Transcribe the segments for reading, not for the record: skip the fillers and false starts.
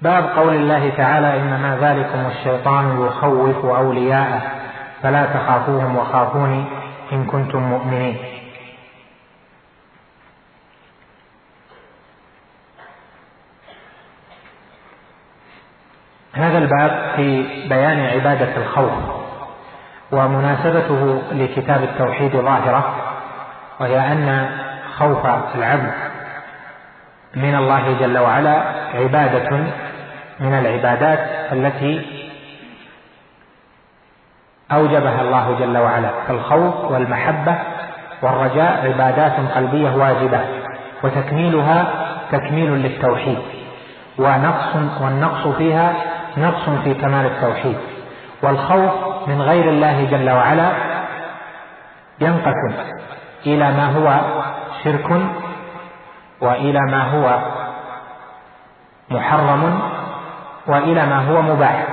باب قول الله تعالى: إنما ذلكم الشيطان يخوف أولياءه فلا تخافوهم وخافوني إن كنتم مؤمنين. هذا الباب في بيان عبادة الخوف، ومناسبته لكتاب التوحيد ظاهرة، وهي أن خوف العبد من الله جل وعلا عبادة من العبادات التي أوجبها الله جل وعلا. فالخوف والمحبة والرجاء عبادات قلبية واجبة، وتكميلها تكميل للتوحيد، والنقص فيها نقص في كمال التوحيد. والخوف من غير الله جل وعلا ينقسم إلى ما هو شرك، وإلى ما هو محرم، وإلى ما هو مباح.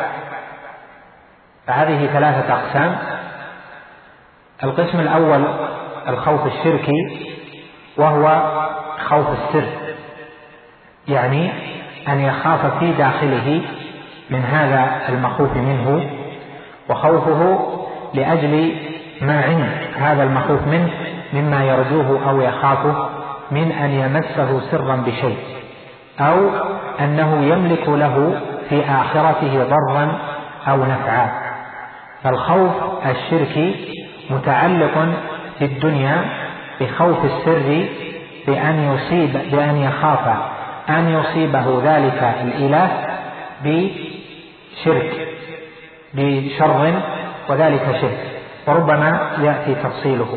فهذه ثلاثة أقسام. القسم الأول الخوف الشركي، وهو خوف السر، يعني أن يخاف في داخله من هذا المخوف منه، وخوفه لأجل ما عند هذا المخوف منه مما يرجوه أو يخافه من أن يمسه سرا بشيء، أو أنه يملك له في آخرته ضرا أو نفعا. فالخوف الشركي متعلق في الدنيا بخوف السر، بأن يخاف أن يصيبه ذلك الإله بشر، وذلك شرك، وربما يأتي تفصيله.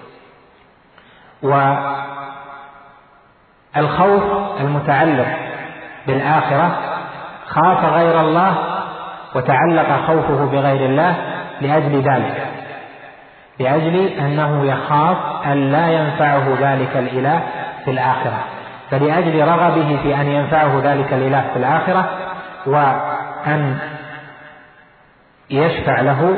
والخوف المتعلق بالآخرة خاف غير الله وتعلق خوفه بغير الله لأجل ذلك، لأجل أنه يخاف أن لا ينفعه ذلك الإله في الآخرة، فلأجل رغبه في أن ينفعه ذلك الإله في الآخرة وأن يشفع له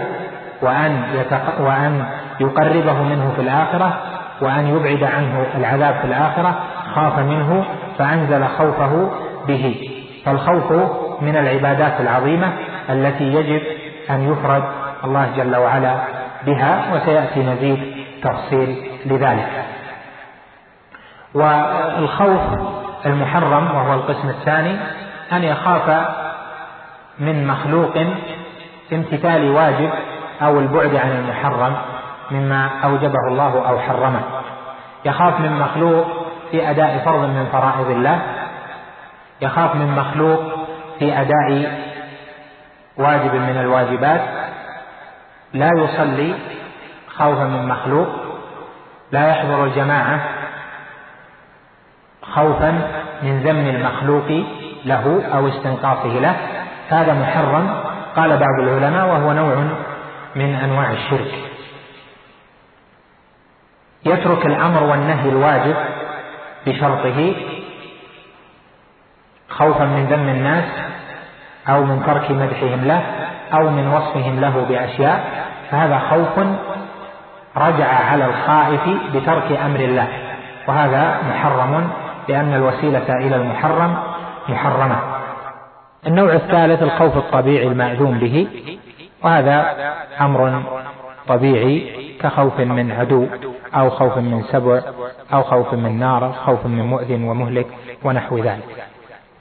وأن يقربه منه في الآخرة وأن يبعد عنه العذاب في الآخرة، خاف منه فأنزل خوفه به. فالخوف من العبادات العظيمة التي يجب أن يفرد الله جل وعلا بها، وسيأتي مزيد تفصيل لذلك. والخوف المحرم وهو القسم الثاني، أن يخاف من مخلوق امتثال واجب أو البعد عن المحرم مما أوجبه الله أو حرمه. يخاف من مخلوق في أداء فرض من فرائض الله، يخاف من مخلوق في أداء واجب من الواجبات، لا يصلي خوفا من مخلوق، لا يحضر الجماعة خوفا من ذم المخلوق له أو استنقاصه له، هذا محرم قال بعض العلماء، وهو نوع من أنواع الشرك. يترك الأمر والنهي الواجب بشرطه خوفا من ذم الناس أو من ترك مدحهم له أو من وصفهم له بأشياء، فهذا خوف رجع على الخائف بترك أمر الله، وهذا محرم لأن الوسيلة إلى المحرم محرمة. النوع الثالث الخوف الطبيعي المأذون به، وهذا أمر طبيعي كخوف من عدو أو خوف من سبع أو خوف من نار أو خوف من مؤذن ومهلك ونحو ذلك.